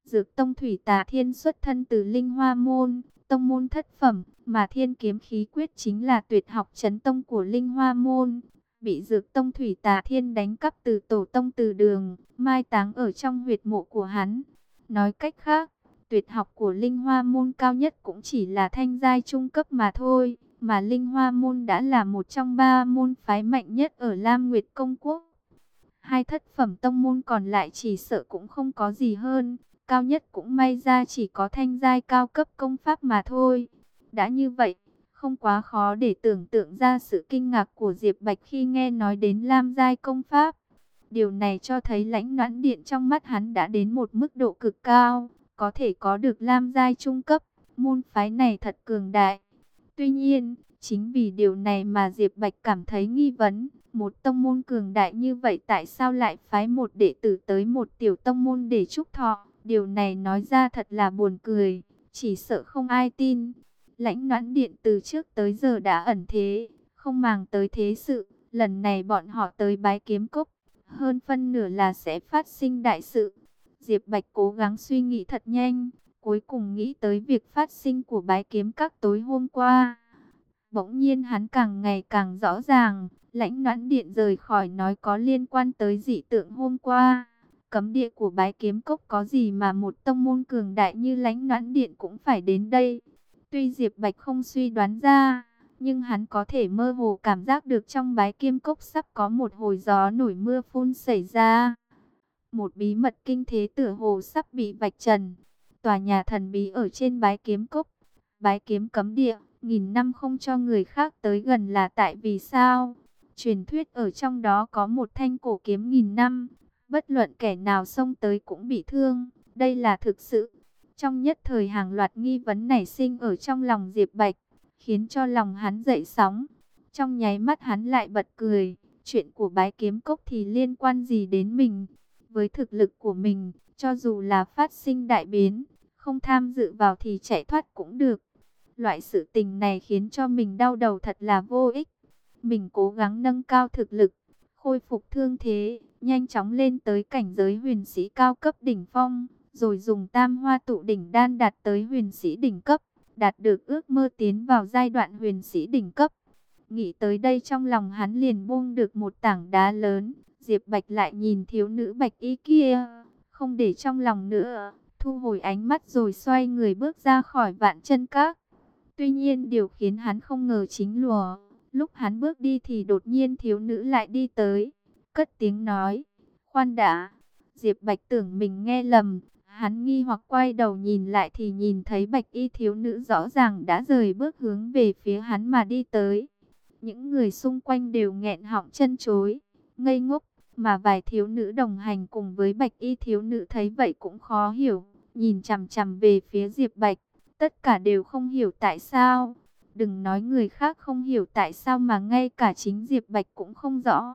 Dược tông Thủy Tà Thiên xuất thân từ Linh Hoa môn, tông môn thất phẩm, mà Thiên Kiếm Khí Quyết chính là tuyệt học chấn tông của Linh Hoa môn, bị Dược tông Thủy Tà Thiên đánh cắp từ tổ tông Từ Đường, mai táng ở trong huyệt mộ của hắn. Nói cách khác, tuyệt học của Linh Hoa môn cao nhất cũng chỉ là thanh giai trung cấp mà thôi, mà Linh Hoa môn đã là một trong 3 môn phái mạnh nhất ở Lam Nguyệt Công Quốc. Hai thất phẩm tông môn còn lại chỉ sợ cũng không có gì hơn, cao nhất cũng may ra chỉ có thanh giai cao cấp công pháp mà thôi. Đã như vậy, không quá khó để tưởng tượng ra sự kinh ngạc của Diệp Bạch khi nghe nói đến Lam giai công pháp. Điều này cho thấy Lãnh Noãn Điện trong mắt hắn đã đến một mức độ cực cao, có thể có được Lam giai trung cấp, môn phái này thật cường đại. Tuy nhiên, chính vì điều này mà Diệp Bạch cảm thấy nghi vấn, một tông môn cường đại như vậy tại sao lại phái một đệ tử tới một tiểu tông môn để chúc thọ? Điều này nói ra thật là buồn cười, chỉ sợ không ai tin. Lãnh Noãn Điện từ trước tới giờ đã ẩn thế, không màng tới thế sự, lần này bọn họ tới Bái Kiếm Cốc, hơn phân nửa là sẽ phát sinh đại sự. Diệp Bạch cố gắng suy nghĩ thật nhanh, cuối cùng nghĩ tới việc phát sinh của Bái Kiếm Các tối hôm qua. Bỗng nhiên hắn càng ngày càng rõ ràng, Lãnh Noãn Điện rời khỏi nói có liên quan tới dị tượng hôm qua. Cấm địa của Bái Kiếm Cốc có gì mà một tông môn cường đại như Lãnh Noãn Điện cũng phải đến đây. Tuy Diệp Bạch không suy đoán ra, nhưng hắn có thể mơ hồ cảm giác được trong Bái Kiếm Cốc sắp có một hồi gió nổi mưa phun xảy ra. Một bí mật kinh thế tựa hồ sắp bị vạch trần. Tòa nhà thần bí ở trên Bái Kiếm Cốc, Bái Kiếm cấm địa, nghìn năm không cho người khác tới gần là tại vì sao? Truyền thuyết ở trong đó có một thanh cổ kiếm nghìn năm, bất luận kẻ nào xông tới cũng bị thương. Đây là thực sự. Trong nhất thời hàng loạt nghi vấn nảy sinh ở trong lòng Diệp Bạch, khiến cho lòng hắn dậy sóng. Trong nháy mắt hắn lại bật cười, chuyện của Bái Kiếm Cốc thì liên quan gì đến mình? Với thực lực của mình, cho dù là phát sinh đại biến, không tham dự vào thì chạy thoát cũng được. Loại sự tình này khiến cho mình đau đầu thật là vô ích. Mình cố gắng nâng cao thực lực, khôi phục thương thế, nhanh chóng lên tới cảnh giới huyền sĩ cao cấp đỉnh phong, rồi dùng Tam Hoa Tụ Đỉnh Đan đạt tới huyền sĩ đỉnh cấp, đạt được ước mơ tiến vào giai đoạn huyền sĩ đỉnh cấp. Nghĩ tới đây trong lòng hắn liền buông được một tảng đá lớn. Diệp Bạch lại nhìn thiếu nữ bạch y kia, không để trong lòng nữa, thu hồi ánh mắt rồi xoay người bước ra khỏi Vạn Chân Các. Tuy nhiên điều khiến hắn không ngờ chính là, lúc hắn bước đi thì đột nhiên thiếu nữ lại đi tới, cất tiếng nói, khoan đã. Diệp Bạch tưởng mình nghe lầm, hắn nghi hoặc quay đầu nhìn lại thì nhìn thấy bạch y thiếu nữ rõ ràng đã rời bước hướng về phía hắn mà đi tới. Những người xung quanh đều nghẹn họng chân chối, ngây ngốc, mà vài thiếu nữ đồng hành cùng với bạch y thiếu nữ thấy vậy cũng khó hiểu, nhìn chằm chằm về phía Diệp Bạch. Tất cả đều không hiểu tại sao. Đừng nói người khác không hiểu tại sao mà ngay cả chính Diệp Bạch cũng không rõ.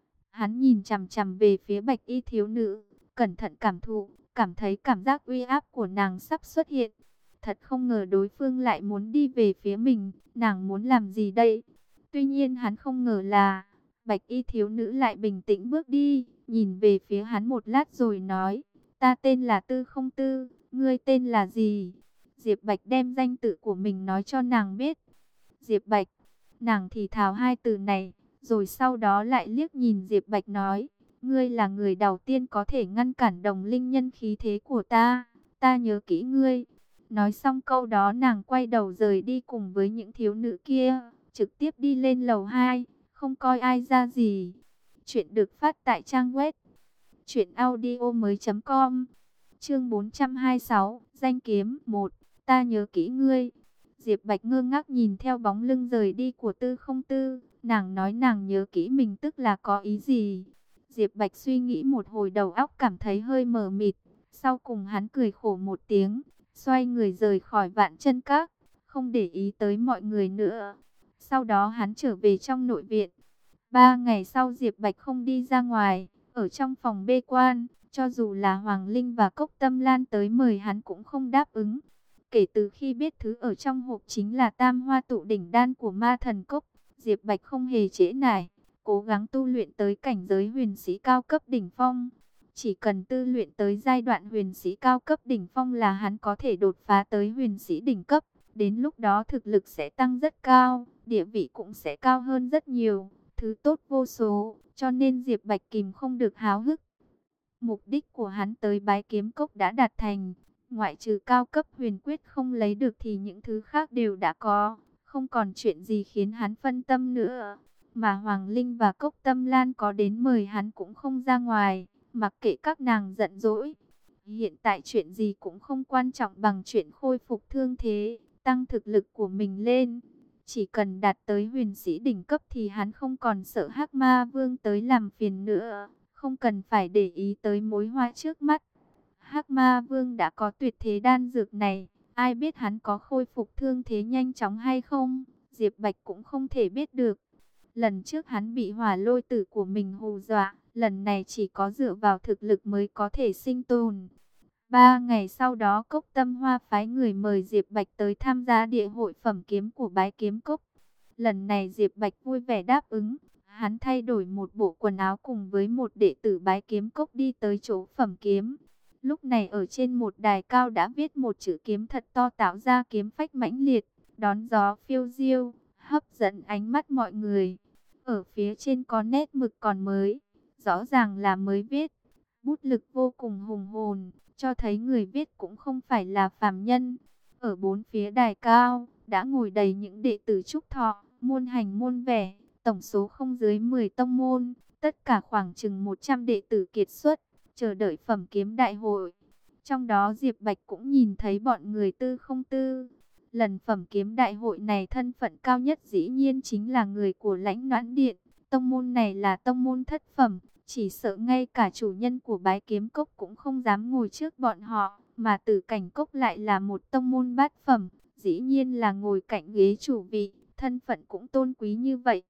Hắn nhìn chằm chằm về phía bạch y thiếu nữ, cẩn thận cảm thụ, cảm thấy cảm giác uy áp của nàng sắp xuất hiện. Thật không ngờ đối phương lại muốn đi về phía mình, nàng muốn làm gì đây? Tuy nhiên hắn không ngờ là, bạch y thiếu nữ lại bình tĩnh bước đi, nhìn về phía hắn một lát rồi nói, ta tên là Tư Không Tư, ngươi tên là gì? Diệp Bạch đem danh tự của mình nói cho nàng biết. Diệp Bạch, nàng thì thào hai từ này, rồi sau đó lại liếc nhìn Diệp Bạch nói, ngươi là người đầu tiên có thể ngăn cản đồng linh nhân khí thế của ta nhớ kỹ ngươi. Nói xong câu đó nàng quay đầu rời đi cùng với những thiếu nữ kia, trực tiếp đi lên lầu 2, không coi ai ra gì. Chuyện được phát tại trang web truyệnaudiomoi.com. Chương 426, danh kiếm 1. Ta nhớ kỹ ngươi. Diệp Bạch ngơ ngác nhìn theo bóng lưng rời đi của Tư Không Tư. Nàng nói nàng nhớ kỹ mình tức là có ý gì? Diệp Bạch suy nghĩ một hồi đầu óc cảm thấy hơi mờ mịt. Sau cùng hắn cười khổ một tiếng, xoay người rời khỏi Vạn Chân Các, không để ý tới mọi người nữa. Sau đó hắn trở về trong nội viện. 3 ngày sau Diệp Bạch không đi ra ngoài, ở trong phòng bê quan. Cho dù là Hoàng Linh và Cốc Tâm Lan tới mời hắn cũng không đáp ứng. Kể từ khi biết thứ ở trong hộp chính là Tam Hoa Tụ Đỉnh Đan của Ma Thần Cốc, Diệp Bạch không hề trễ nải, cố gắng tu luyện tới cảnh giới huyền sĩ cao cấp đỉnh phong. Chỉ cần tư luyện tới giai đoạn huyền sĩ cao cấp đỉnh phong là hắn có thể đột phá tới huyền sĩ đỉnh cấp. Đến lúc đó thực lực sẽ tăng rất cao, địa vị cũng sẽ cao hơn rất nhiều, thứ tốt vô số, cho nên Diệp Bạch kìm không được háo hức. Mục đích của hắn tới Bái Kiếm Cốc đã đạt thành, ngoại trừ cao cấp huyền quyết không lấy được thì những thứ khác đều đã có, không còn chuyện gì khiến hắn phân tâm nữa. Mà Hoàng Linh và Cốc Tâm Lan có đến mời hắn cũng không ra ngoài, mặc kệ các nàng giận dỗi. Hiện tại chuyện gì cũng không quan trọng bằng chuyện khôi phục thương thế, tăng thực lực của mình lên. Chỉ cần đạt tới huyền sĩ đỉnh cấp thì hắn không còn sợ Hắc Ma Vương tới làm phiền nữa, không cần phải để ý tới mối hoa trước mắt. Hắc Ma Vương đã có tuyệt thế đan dược này, ai biết hắn có khôi phục thương thế nhanh chóng hay không, Diệp Bạch cũng không thể biết được. Lần trước hắn bị hỏa lôi tử của mình hù dọa, lần này chỉ có dựa vào thực lực mới có thể sinh tồn. 3 ngày sau đó Cốc Tâm Hoa phái người mời Diệp Bạch tới tham gia địa hội phẩm kiếm của Bái Kiếm Cốc. Lần này Diệp Bạch vui vẻ đáp ứng, hắn thay đổi một bộ quần áo cùng với một đệ tử Bái Kiếm Cốc đi tới chỗ phẩm kiếm. Lúc này ở trên một đài cao đã viết một chữ kiếm thật to tạo ra kiếm phách mãnh liệt, đón gió phiêu diêu, hấp dẫn ánh mắt mọi người. Ở phía trên có nét mực còn mới, rõ ràng là mới viết, bút lực vô cùng hùng hồn, cho thấy người viết cũng không phải là phàm nhân. Ở bốn phía đài cao, đã ngồi đầy những đệ tử trúc thọ, môn hành môn vẻ, tổng số không dưới 10 tông môn, tất cả khoảng chừng 100 đệ tử kiệt xuất, chờ đợi phẩm kiếm đại hội. Trong đó Diệp Bạch cũng nhìn thấy bọn người Tư Không Tư. Lần phẩm kiếm đại hội này thân phận cao nhất dĩ nhiên chính là người của Lãnh Noãn Điện. Tông môn này là tông môn thất phẩm, chỉ sợ ngay cả chủ nhân của Bái Kiếm Cốc cũng không dám ngồi trước bọn họ, mà Tử Cảnh Cốc lại là một tông môn bát phẩm, dĩ nhiên là ngồi cạnh ghế chủ vị, thân phận cũng tôn quý như vậy.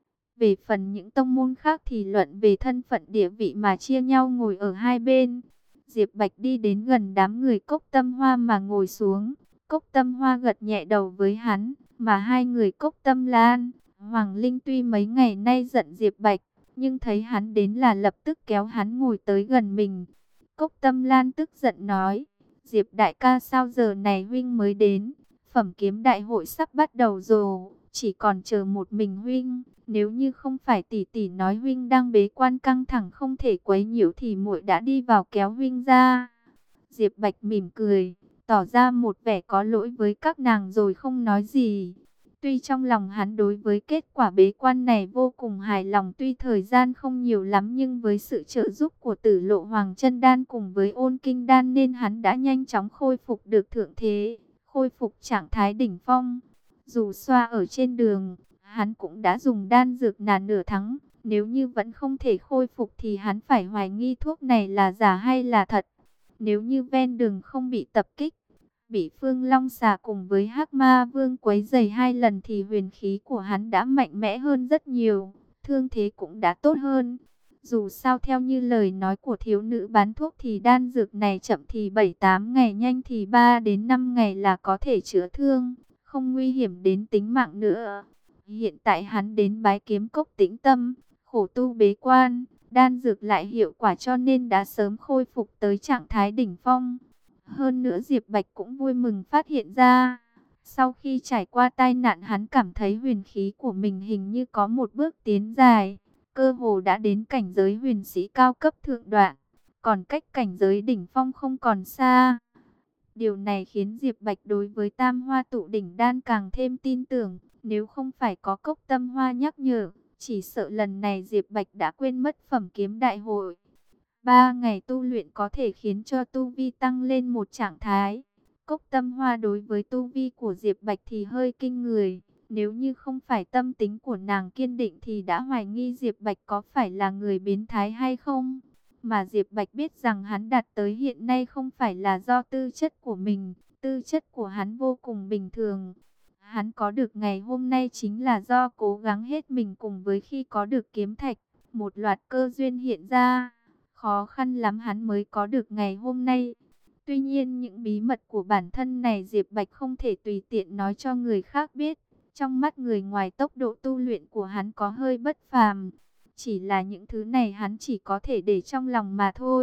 Về phần những tông môn khác thì luận về thân phận địa vị mà chia nhau ngồi ở hai bên. Diệp Bạch đi đến gần đám người Cốc Tâm Hoa mà ngồi xuống. Cốc Tâm Hoa gật nhẹ đầu với hắn, mà hai người Cốc Tâm Lan, Hoàng Linh tuy mấy ngày nay giận Diệp Bạch, nhưng thấy hắn đến là lập tức kéo hắn ngồi tới gần mình. Cốc Tâm Lan tức giận nói, Diệp đại ca sao giờ này huynh mới đến, phẩm kiếm đại hội sắp bắt đầu rồi, chỉ còn chờ một mình huynh. Nếu như không phải tỷ tỷ nói huynh đang bế quan căng thẳng không thể quấy nhiễu thì muội đã đi vào kéo huynh ra. Diệp Bạch mỉm cười, tỏ ra một vẻ có lỗi với các nàng rồi không nói gì. Tuy trong lòng hắn đối với kết quả bế quan này vô cùng hài lòng, tuy thời gian không nhiều lắm nhưng với sự trợ giúp của Tử Lộ Hoàng Chân Đan cùng với Ôn Kinh Đan nên hắn đã nhanh chóng khôi phục được thượng thế, khôi phục trạng thái đỉnh phong. Dù xoa ở trên đường, hắn cũng đã dùng đan dược nửa tháng, nếu như vẫn không thể khôi phục thì hắn phải hoài nghi thuốc này là giả hay là thật. Nếu như ven đường không bị tập kích, bị Phương Long Xà cùng với Hắc Ma Vương quấy rầy 2 lần thì huyền khí của hắn đã mạnh mẽ hơn rất nhiều, thương thế cũng đã tốt hơn. Dù sao theo như lời nói của thiếu nữ bán thuốc thì đan dược này chậm thì 7-8 ngày, nhanh thì 3 đến 5 ngày là có thể chữa thương, không nguy hiểm đến tính mạng nữa. Hiện tại hắn đến Bái Kiếm Cốc tĩnh tâm, khổ tu bế quan, đan dược lại hiệu quả cho nên đã sớm khôi phục tới trạng thái đỉnh phong. Hơn nữa Diệp Bạch cũng vui mừng phát hiện ra, sau khi trải qua tai nạn hắn cảm thấy huyền khí của mình hình như có một bước tiến dài, cơ hồ đã đến cảnh giới huyền sĩ cao cấp thượng đoạn, còn cách cảnh giới đỉnh phong không còn xa. Điều này khiến Diệp Bạch đối với Tam Hoa Tụ Đỉnh Đan càng thêm tin tưởng, nếu không phải có Cốc Tâm Hoa nhắc nhở, chỉ sợ lần này Diệp Bạch đã quên mất phẩm kiếm đại hội. 3 ngày tu luyện có thể khiến cho tu vi tăng lên một trạng thái. Cốc Tâm Hoa đối với tu vi của Diệp Bạch thì hơi kinh người. Nếu như không phải tâm tính của nàng kiên định thì đã hoài nghi Diệp Bạch có phải là người biến thái hay không. Mà Diệp Bạch biết rằng hắn đạt tới hiện nay không phải là do tư chất của mình. Tư chất của hắn vô cùng bình thường. Hắn có được ngày hôm nay chính là do cố gắng hết mình cùng với khi có được kiếm thạch. Một loạt cơ duyên hiện ra. Khó khăn lắm hắn mới có được ngày hôm nay. Tuy nhiên những bí mật của bản thân này Diệp Bạch không thể tùy tiện nói cho người khác biết. Trong mắt người ngoài tốc độ tu luyện của hắn có hơi bất phàm. Chỉ là những thứ này hắn chỉ có thể để trong lòng mà thôi.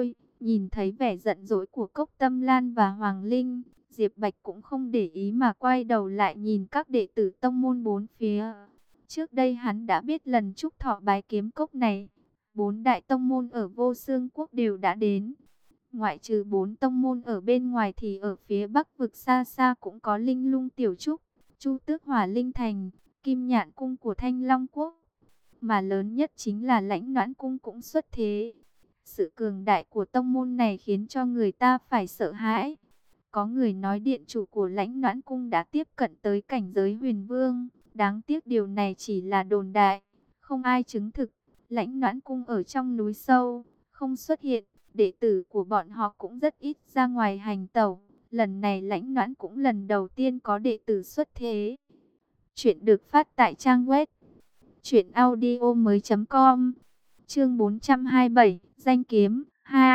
Nhìn thấy vẻ giận dỗi của Cốc Tâm Lan và Hoàng Linh, Diệp Bạch cũng không để ý mà quay đầu lại nhìn các đệ tử tông môn bốn phía. Trước đây hắn đã biết lần chúc thọ bái kiếm cốc này, 4 đại tông môn ở Vô Xương Quốc đều đã đến. Ngoại trừ 4 tông môn ở bên ngoài thì ở phía Bắc vực xa xa cũng có Linh Lung Tiểu Trúc, Chu Tước Hỏa Linh Thành, Kim Nhạn Cung của Thanh Long Quốc. Mà lớn nhất chính là Lãnh Noãn Cung cũng xuất thế. Sự cường đại của tông môn này khiến cho người ta phải sợ hãi. Có người nói điện chủ của Lãnh Noãn Cung đã tiếp cận tới cảnh giới huyền vương. Đáng tiếc điều này chỉ là đồn đại, không ai chứng thực. Lãnh Noãn Cung ở trong núi sâu, không xuất hiện. Đệ tử của bọn họ cũng rất ít ra ngoài hành tẩu. Lần này Lãnh Noãn cũng lần đầu tiên có đệ tử xuất thế. Chuyện được phát tại trang web truyệnaudiomoi.com. Chương 427, danh kiếm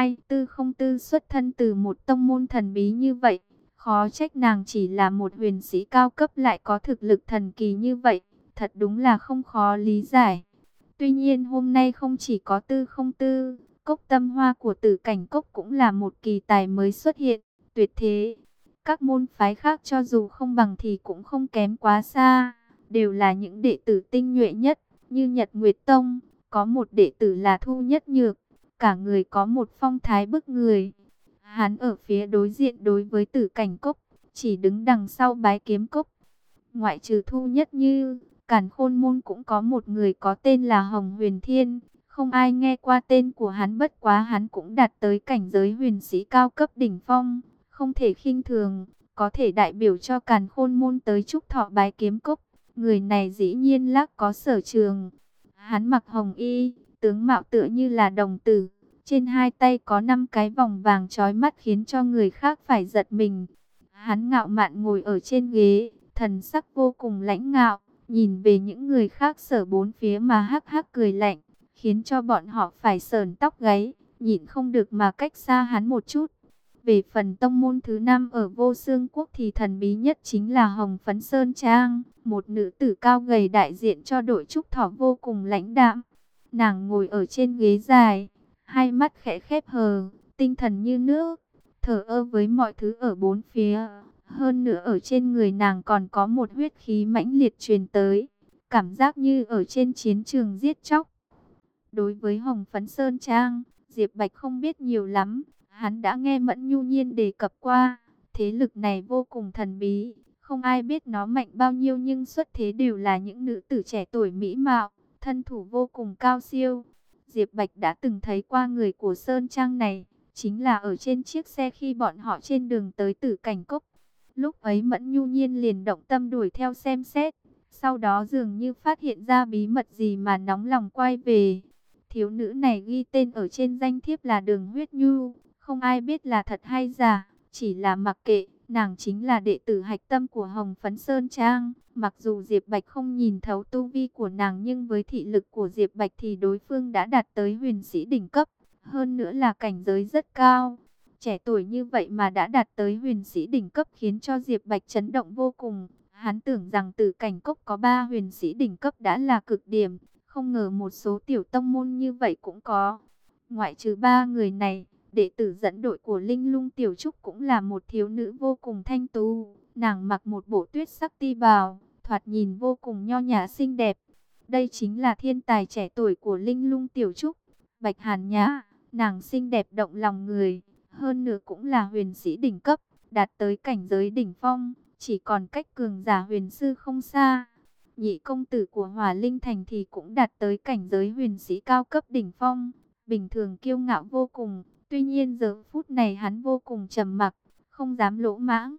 2404 xuất thân từ một tông môn thần bí như vậy, khó trách nàng chỉ là một huyền sĩ cao cấp lại có thực lực thần kỳ như vậy, thật đúng là không khó lý giải. Tuy nhiên hôm nay không chỉ có 404, Cốc Tâm Hoa của Tử Cảnh Cốc cũng là một kỳ tài mới xuất hiện, tuyệt thế. Các môn phái khác cho dù không bằng thì cũng không kém quá xa, đều là những đệ tử tinh nhuệ nhất, như Nhật Nguyệt Tông, có một đệ tử là Thu Nhất Nhược, cả người có một phong thái bức người. Hắn ở phía đối diện đối với Tử Cảnh Cốc, chỉ đứng đằng sau Bái Kiếm Cốc. Ngoại trừ Thu Nhất Như, Càn Khôn môn cũng có một người có tên là Hồng Huyền Thiên, không ai nghe qua tên của hắn, bất quá hắn cũng đạt tới cảnh giới huyền sĩ cao cấp đỉnh phong, không thể khinh thường, có thể đại biểu cho Càn Khôn môn tới chúc thọ Bái Kiếm Cốc. Người này dĩ nhiên lác có sở trường. Hắn mặc hồng y, tướng mạo tựa như là đồng tử, trên hai tay có 5 cái vòng vàng chói mắt khiến cho người khác phải giật mình. Hắn ngạo mạn ngồi ở trên ghế, thần sắc vô cùng lãnh ngạo, nhìn về những người khác sở bốn phía mà hắc hắc cười lạnh, khiến cho bọn họ phải sởn tóc gáy, nhịn không được mà cách xa hắn một chút. Về phần tông môn thứ 5 ở Vô Xương Quốc thì thần bí nhất chính là Hồng Phấn Sơn Trang, một nữ tử cao gầy đại diện cho đội trúc thọ vô cùng lãnh đạm. Nàng ngồi ở trên ghế dài, hai mắt khẽ khép hờ, tinh thần như nước, thờ ơ với mọi thứ ở bốn phía. Hơn nữa ở trên người nàng còn có một huyết khí mãnh liệt truyền tới, cảm giác như ở trên chiến trường giết chóc. Đối với Hồng Phấn Sơn Trang, Diệp Bạch không biết nhiều lắm. Hắn đã nghe Mẫn Nhu Nhiên đề cập qua, thế lực này vô cùng thần bí, không ai biết nó mạnh bao nhiêu nhưng xuất thế đều là những nữ tử trẻ tuổi mỹ mạo, thân thủ vô cùng cao siêu. Diệp Bạch đã từng thấy qua người của Sơn Trang này, chính là ở trên chiếc xe khi bọn họ trên đường tới Tử Cảnh Cốc. Lúc ấy Mẫn Nhu Nhiên liền động tâm đuổi theo xem xét, sau đó dường như phát hiện ra bí mật gì mà nóng lòng quay về. Thiếu nữ này ghi tên ở trên danh thiếp là Đường Huyết Nhu. Không ai biết là thật hay giả, chỉ là mặc kệ, nàng chính là đệ tử hạch tâm của Hồng Phấn Sơn Trang. Mặc dù Diệp Bạch không nhìn thấu tu vi của nàng nhưng với thị lực của Diệp Bạch thì đối phương đã đạt tới huyền sĩ đỉnh cấp. Hơn nữa là cảnh giới rất cao. Trẻ tuổi như vậy mà đã đạt tới huyền sĩ đỉnh cấp khiến cho Diệp Bạch chấn động vô cùng. Hắn tưởng rằng Tử Cảnh Cốc có 3 huyền sĩ đỉnh cấp đã là cực điểm. Không ngờ một số tiểu tông môn như vậy cũng có. Ngoại trừ 3 người này, đệ tử dẫn đội của Linh Lung Tiểu Trúc cũng là một thiếu nữ vô cùng thanh tú. Nàng mặc một bộ tuyết sắc ti bào, thoạt nhìn vô cùng nho nhã xinh đẹp. Đây chính là thiên tài trẻ tuổi của Linh Lung Tiểu Trúc, Bạch Hàn Nhã. Nàng xinh đẹp động lòng người, hơn nữa cũng là huyền sĩ đỉnh cấp, đạt tới cảnh giới đỉnh phong, chỉ còn cách cường giả huyền sư không xa. Nhị công tử của Hỏa Linh Thành thì cũng đạt tới cảnh giới huyền sĩ cao cấp đỉnh phong, bình thường kiêu ngạo vô cùng. Tuy nhiên giờ phút này hắn vô cùng trầm mặc, không dám lỗ mãng.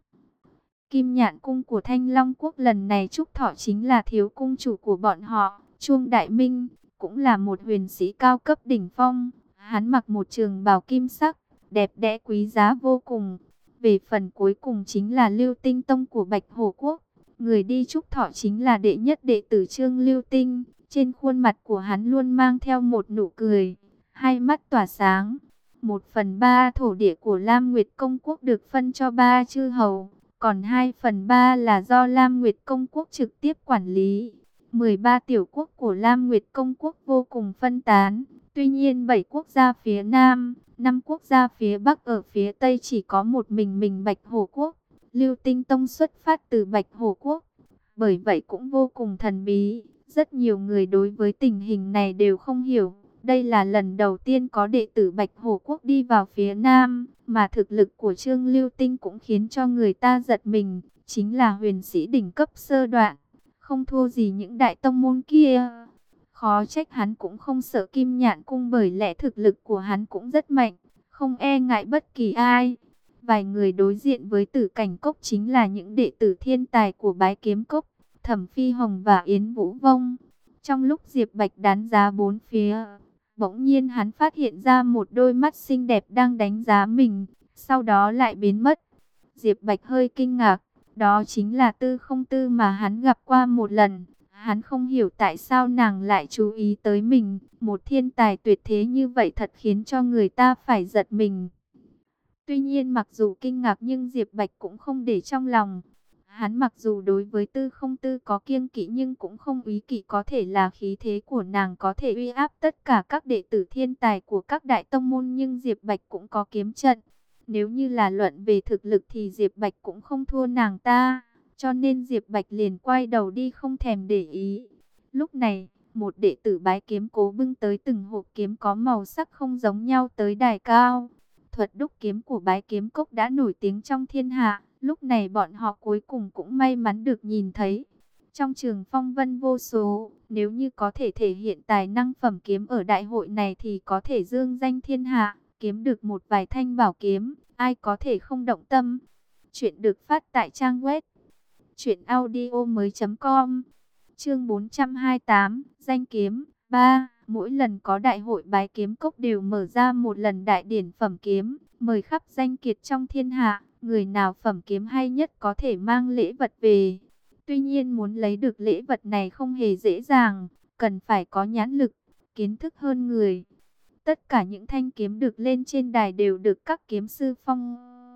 Kim Nhạn Cung của Thanh Long Quốc lần này chúc thọ chính là thiếu cung chủ của bọn họ, Chuông Đại Minh, cũng là một huyền sĩ cao cấp đỉnh phong. Hắn mặc một trường bào kim sắc, đẹp đẽ quý giá vô cùng. Về phần cuối cùng chính là Lưu Tinh Tông của Bạch Hổ Quốc. Người đi chúc thọ chính là đệ nhất đệ tử Trương Lưu Tinh. Trên khuôn mặt của hắn luôn mang theo một nụ cười, hai mắt tỏa sáng. 1/3 thổ địa của Lam Nguyệt Công Quốc được phân cho 3 chư hầu, còn 2/3 là do Lam Nguyệt Công Quốc trực tiếp quản lý. 13 tiểu quốc của Lam Nguyệt Công Quốc vô cùng phân tán, tuy nhiên 7 quốc gia phía Nam, Năm quốc gia phía Bắc ở phía Tây chỉ có một mình Bạch Hổ Quốc. Lưu Tinh Tông xuất phát từ Bạch Hổ Quốc, bởi vậy cũng vô cùng thần bí. Rất nhiều người đối với tình hình này đều không hiểu. Đây là lần đầu tiên có đệ tử Bạch Hổ Quốc đi vào phía Nam, mà thực lực của Trương Lưu Tinh cũng khiến cho người ta giật mình. Chính là huyền sĩ đỉnh cấp sơ đoạn, không thua gì những đại tông môn kia. Khó trách hắn cũng không sợ Kim Nhạn Cung, bởi lẽ thực lực của hắn cũng rất mạnh, không e ngại bất kỳ ai. Vài người đối diện với Tử Cảnh Cốc chính là những đệ tử thiên tài của Bái Kiếm Cốc, Thẩm Phi Hồng và Yến Vũ Vong. Trong lúc Diệp Bạch đánh giá bốn phía, bỗng nhiên hắn phát hiện ra một đôi mắt xinh đẹp đang đánh giá mình, sau đó lại biến mất. Diệp Bạch hơi kinh ngạc, đó chính là Tư Không Tư mà hắn gặp qua một lần. Hắn không hiểu tại sao nàng lại chú ý tới mình, một thiên tài tuyệt thế như vậy thật khiến cho người ta phải giật mình. Tuy nhiên mặc dù kinh ngạc nhưng Diệp Bạch cũng không để trong lòng. Hắn mặc dù đối với Tư Không Tư có kiêng kỵ nhưng cũng không úy kỵ, có thể là khí thế của nàng có thể uy áp tất cả các đệ tử thiên tài của các đại tông môn, nhưng Diệp Bạch cũng có kiếm trận. Nếu như là luận về thực lực thì Diệp Bạch cũng không thua nàng ta, cho nên Diệp Bạch liền quay đầu đi không thèm để ý. Lúc này, một đệ tử Bái Kiếm Cố bưng tới từng hộp kiếm có màu sắc không giống nhau tới đài cao. Thuật đúc kiếm của Bái Kiếm Cốc đã nổi tiếng trong thiên hạ, lúc này bọn họ cuối cùng cũng may mắn được nhìn thấy. Trong trường phong vân vô số, nếu như có thể thể hiện tài năng phẩm kiếm ở đại hội này thì có thể dương danh thiên hạ, kiếm được một vài thanh bảo kiếm, ai có thể không động tâm. Chuyện được phát tại trang web truyệnaudiomoi.com. Chương 428, danh kiếm 3. Mỗi lần có đại hội Bái Kiếm Cốc đều mở ra một lần đại điển phẩm kiếm, mời khắp danh kiệt trong thiên hạ, người nào phẩm kiếm hay nhất có thể mang lễ vật về. Tuy nhiên muốn lấy được lễ vật này không hề dễ dàng, cần phải có nhãn lực, kiến thức hơn người. Tất cả những thanh kiếm được lên trên đài đều được các kiếm sư phong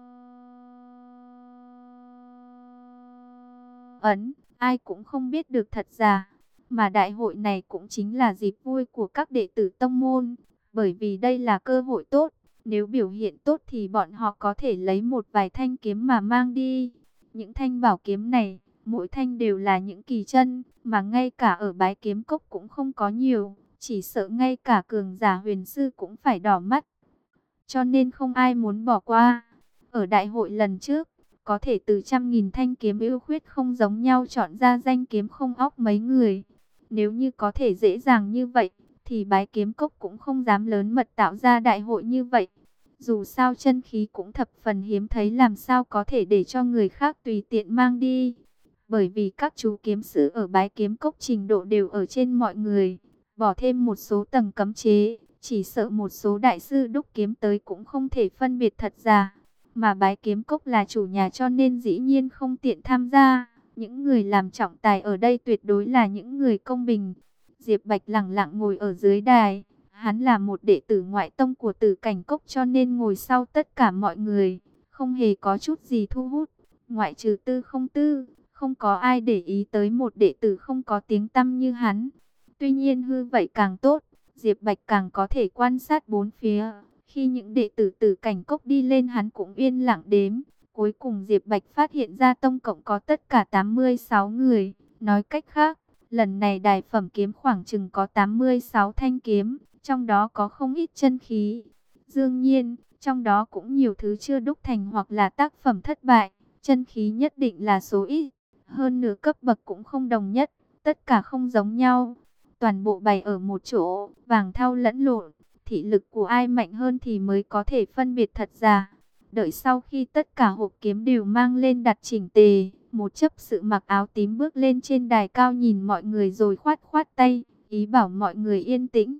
ấn, ai cũng không biết được thật giả. Mà đại hội này cũng chính là dịp vui của các đệ tử tông môn, bởi vì đây là cơ hội tốt. Nếu biểu hiện tốt thì bọn họ có thể lấy một vài thanh kiếm mà mang đi. Những thanh bảo kiếm này, mỗi thanh đều là những kỳ chân, mà ngay cả ở Bái Kiếm Cốc cũng không có nhiều. Chỉ sợ ngay cả cường giả huyền sư cũng phải đỏ mắt. Cho nên không ai muốn bỏ qua. Ở đại hội lần trước, có thể từ trăm nghìn thanh kiếm ưu khuyết không giống nhau chọn ra danh kiếm không óc mấy người. Nếu như có thể dễ dàng như vậy, thì Bái Kiếm Cốc cũng không dám lớn mật tạo ra đại hội như vậy. Dù sao chân khí cũng thập phần hiếm thấy, làm sao có thể để cho người khác tùy tiện mang đi. Bởi vì các chú kiếm sư ở Bái Kiếm Cốc trình độ đều ở trên mọi người. Bỏ thêm một số tầng cấm chế, chỉ sợ một số đại sư đúc kiếm tới cũng không thể phân biệt thật giả. Mà Bái Kiếm Cốc là chủ nhà cho nên dĩ nhiên không tiện tham gia. Những người làm trọng tài ở đây tuyệt đối là những người công bình. Diệp Bạch lặng lặng ngồi ở dưới đài. Hắn là một đệ tử ngoại tông của Tử Cảnh Cốc cho nên ngồi sau tất cả mọi người. Không hề có chút gì thu hút. Ngoại trừ Tư Không Tư, không có ai để ý tới một đệ tử không có tiếng tăm như hắn. Tuy nhiên hư vậy càng tốt, Diệp Bạch càng có thể quan sát bốn phía. Khi những đệ tử Tử Cảnh Cốc đi lên hắn cũng yên lặng đếm. Cuối cùng Diệp Bạch phát hiện ra tổng cộng có tất cả 86 người. Nói cách khác, lần này đài phẩm kiếm khoảng chừng có 86 thanh kiếm, trong đó có không ít chân khí. Đương nhiên, trong đó cũng nhiều thứ chưa đúc thành hoặc là tác phẩm thất bại. Chân khí nhất định là số ít, hơn nửa cấp bậc cũng không đồng nhất, tất cả không giống nhau. Toàn bộ bày ở một chỗ, vàng thau lẫn lộn, thị lực của ai mạnh hơn thì mới có thể phân biệt thật giả. Đợi sau khi tất cả hộp kiếm đều mang lên đặt chỉnh tề, một chấp sự mặc áo tím bước lên trên đài cao nhìn mọi người rồi khoát khoát tay, ý bảo mọi người yên tĩnh.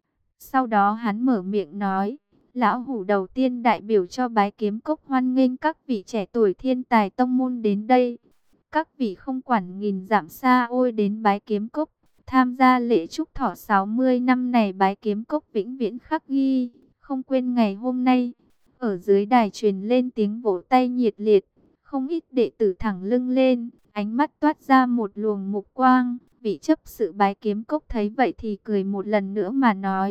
Sau đó hắn mở miệng nói, lão hủ đầu tiên đại biểu cho Bái Kiếm Cốc hoan nghênh các vị trẻ tuổi thiên tài tông môn đến đây. Các vị không quản nghìn dặm xa ôi đến Bái Kiếm Cốc, tham gia lễ chúc thọ 60 năm này, Bái Kiếm Cốc vĩnh viễn khắc ghi, không quên ngày hôm nay. Ở dưới đài truyền lên tiếng vỗ tay nhiệt liệt, không ít đệ tử thẳng lưng lên, ánh mắt toát ra một luồng mục quang. Vị chấp sự Bái Kiếm Cốc thấy vậy thì cười một lần nữa mà nói,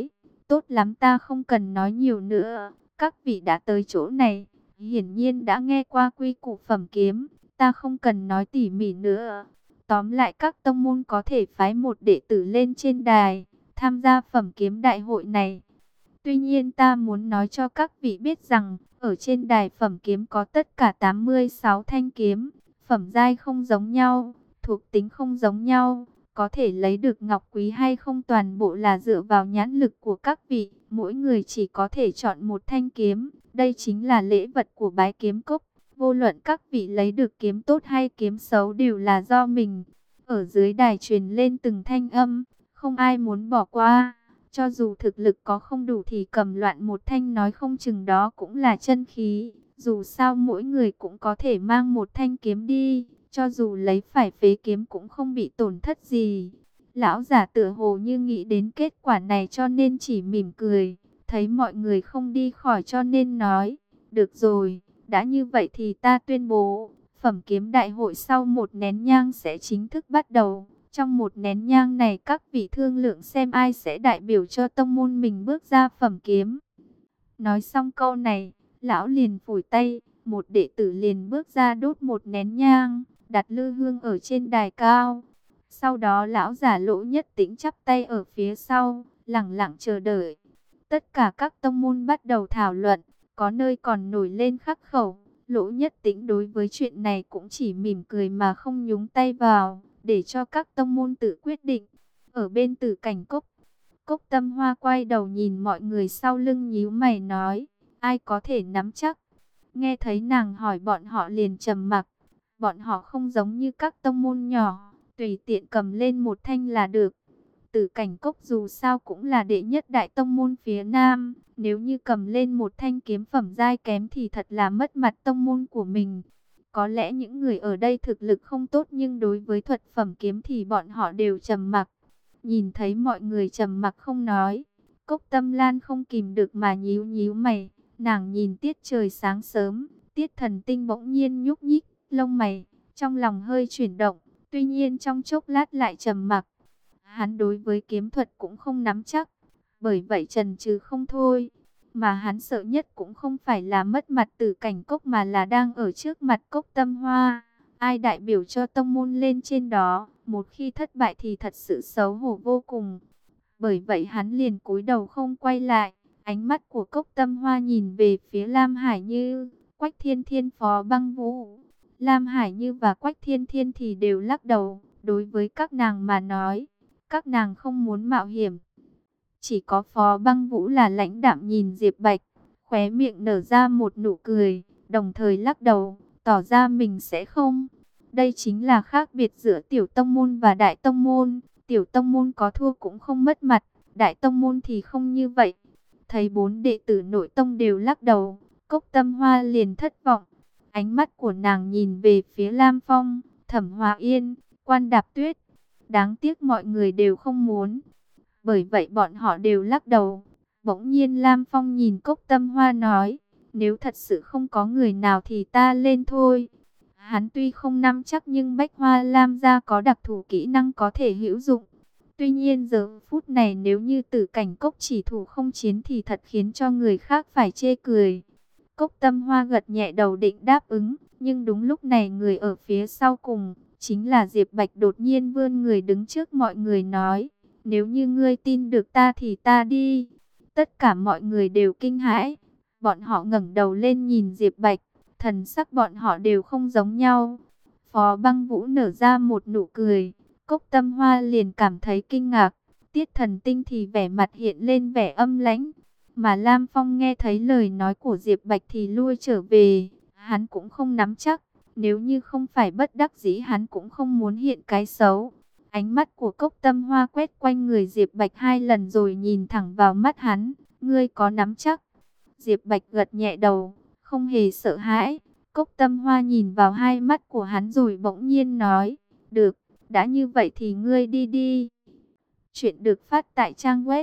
tốt lắm, ta không cần nói nhiều nữa. Các vị đã tới chỗ này, hiển nhiên đã nghe qua quy củ phẩm kiếm, ta không cần nói tỉ mỉ nữa. Tóm lại các tông môn có thể phái một đệ tử lên trên đài, tham gia phẩm kiếm đại hội này. Tuy nhiên ta muốn nói cho các vị biết rằng, ở trên đài phẩm kiếm có tất cả 86 thanh kiếm, phẩm giai không giống nhau, thuộc tính không giống nhau, có thể lấy được ngọc quý hay không toàn bộ là dựa vào nhãn lực của các vị, mỗi người chỉ có thể chọn một thanh kiếm, đây chính là lễ vật của bái kiếm cốc, vô luận các vị lấy được kiếm tốt hay kiếm xấu đều là do mình. Ở dưới đài truyền lên từng thanh âm, không ai muốn bỏ qua. Cho dù thực lực có không đủ thì cầm loạn một thanh nói không chừng đó cũng là chân khí. Dù sao mỗi người cũng có thể mang một thanh kiếm đi, cho dù lấy phải phế kiếm cũng không bị tổn thất gì. Lão giả tựa hồ như nghĩ đến kết quả này cho nên chỉ mỉm cười, thấy mọi người không đi khỏi cho nên nói, được rồi, đã như vậy thì ta tuyên bố, phẩm kiếm đại hội sau một nén nhang sẽ chính thức bắt đầu. Trong một nén nhang này các vị thương lượng xem ai sẽ đại biểu cho tông môn mình bước ra phẩm kiếm. Nói xong câu này, lão liền phủi tay, một đệ tử liền bước ra đốt một nén nhang, đặt lư hương ở trên đài cao. Sau đó lão giả Lỗ Nhất Tĩnh chắp tay ở phía sau, lẳng lặng chờ đợi. Tất cả các tông môn bắt đầu thảo luận, có nơi còn nổi lên khắc khẩu. Lỗ Nhất Tĩnh đối với chuyện này cũng chỉ mỉm cười mà không nhúng tay vào, để cho các tông môn tự quyết định. Ở bên Tử Cảnh Cốc, Cốc Tâm Hoa quay đầu nhìn mọi người sau lưng nhíu mày nói, ai có thể nắm chắc. Nghe thấy nàng hỏi bọn họ liền trầm mặc. Bọn họ không giống như các tông môn nhỏ, tùy tiện cầm lên một thanh là được. Tử Cảnh Cốc dù sao cũng là đệ nhất đại tông môn phía Nam, nếu như cầm lên một thanh kiếm phẩm giai kém thì thật là mất mặt tông môn của mình. Có lẽ những người ở đây thực lực không tốt nhưng đối với thuật phẩm kiếm thì bọn họ đều trầm mặc. Nhìn thấy mọi người trầm mặc không nói, Cốc Tâm Lan không kìm được mà nhíu nhíu mày. Nàng nhìn tiết trời sáng sớm, Tiết Thần Tinh bỗng nhiên nhúc nhích lông mày, trong lòng hơi chuyển động, tuy nhiên trong chốc lát lại trầm mặc. Hắn đối với kiếm thuật cũng không nắm chắc, bởi vậy chần chừ không thôi. Mà hắn sợ nhất cũng không phải là mất mặt Tử Cảnh Cốc mà là đang ở trước mặt Cốc Tâm Hoa. Ai đại biểu cho tông môn lên trên đó, một khi thất bại thì thật sự xấu hổ vô cùng. Bởi vậy hắn liền cúi đầu không quay lại, ánh mắt của Cốc Tâm Hoa nhìn về phía Lam Hải Như, Quách Thiên Thiên, Phó Băng Vũ. Lam Hải Như và Quách Thiên Thiên thì đều lắc đầu, đối với các nàng mà nói, các nàng không muốn mạo hiểm. Chỉ có Phó Băng Vũ là lãnh đạm nhìn Diệp Bạch, khóe miệng nở ra một nụ cười, đồng thời lắc đầu, tỏ ra mình sẽ không. Đây chính là khác biệt giữa tiểu tông môn và đại tông môn. Tiểu tông môn có thua cũng không mất mặt, đại tông môn thì không như vậy. Thấy 4 đệ tử nội tông đều lắc đầu, Cốc Tâm Hoa liền thất vọng. Ánh mắt của nàng nhìn về phía Lam Phong, Thẩm Hòa Yên, Quan Đạp Tuyết. Đáng tiếc mọi người đều không muốn. Bởi vậy bọn họ đều lắc đầu. Bỗng nhiên Lam Phong nhìn Cốc Tâm Hoa nói, nếu thật sự không có người nào thì ta lên thôi. Hắn tuy không nắm chắc nhưng Bách Hoa Lam gia có đặc thù kỹ năng có thể hữu dụng. Tuy nhiên giờ phút này nếu như Tử Cảnh Cốc chỉ thủ không chiến thì thật khiến cho người khác phải chê cười. Cốc Tâm Hoa gật nhẹ đầu định đáp ứng, nhưng đúng lúc này người ở phía sau cùng, chính là Diệp Bạch đột nhiên vươn người đứng trước mọi người nói, nếu như ngươi tin được ta thì ta đi. Tất cả mọi người đều kinh hãi, bọn họ ngẩng đầu lên nhìn Diệp Bạch, thần sắc bọn họ đều không giống nhau. Phó Băng Vũ nở ra một nụ cười, Cốc Tâm Hoa liền cảm thấy kinh ngạc, Tiết Thần Tinh thì vẻ mặt hiện lên vẻ âm lãnh. Mà Lam Phong nghe thấy lời nói của Diệp Bạch thì lui trở về, hắn cũng không nắm chắc, nếu như không phải bất đắc dĩ hắn cũng không muốn hiện cái xấu. Ánh mắt của Cốc Tâm Hoa quét quanh người Diệp Bạch 2 lần rồi nhìn thẳng vào mắt hắn, ngươi có nắm chắc? Diệp Bạch gật nhẹ đầu, không hề sợ hãi. Cốc Tâm Hoa nhìn vào hai mắt của hắn rồi bỗng nhiên nói, được, đã như vậy thì ngươi đi đi. Chuyện được phát tại trang web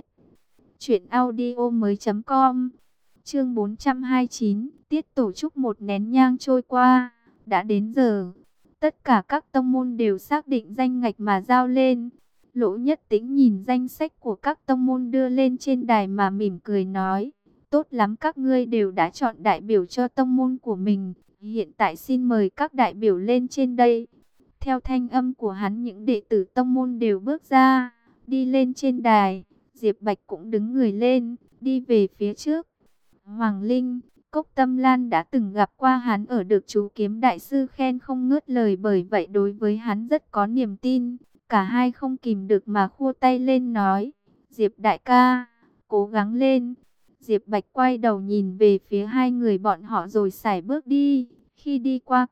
truyệnaudiomoi.com. Chương 429, tiết tổ chức một nén nhang trôi qua, đã đến giờ. Tất cả các tông môn đều xác định danh ngạch mà giao lên. Lỗ Nhất Tĩnh nhìn danh sách của các tông môn đưa lên trên đài mà mỉm cười nói, tốt lắm, các ngươi đều đã chọn đại biểu cho tông môn của mình. Hiện tại xin mời các đại biểu lên trên đây. Theo thanh âm của hắn, những đệ tử tông môn đều bước ra, đi lên trên đài. Diệp Bạch cũng đứng người lên, đi về phía trước. Hoàng Linh, Cốc Tâm Lan đã từng gặp qua hắn ở Được Chú Kiếm Đại Sư khen không ngớt lời, bởi vậy đối với hắn rất có niềm tin. Cả hai không kìm được mà khua tay lên nói, Diệp đại ca, cố gắng lên. Diệp Bạch quay đầu nhìn về phía hai người bọn họ rồi sải bước đi. Khi đi qua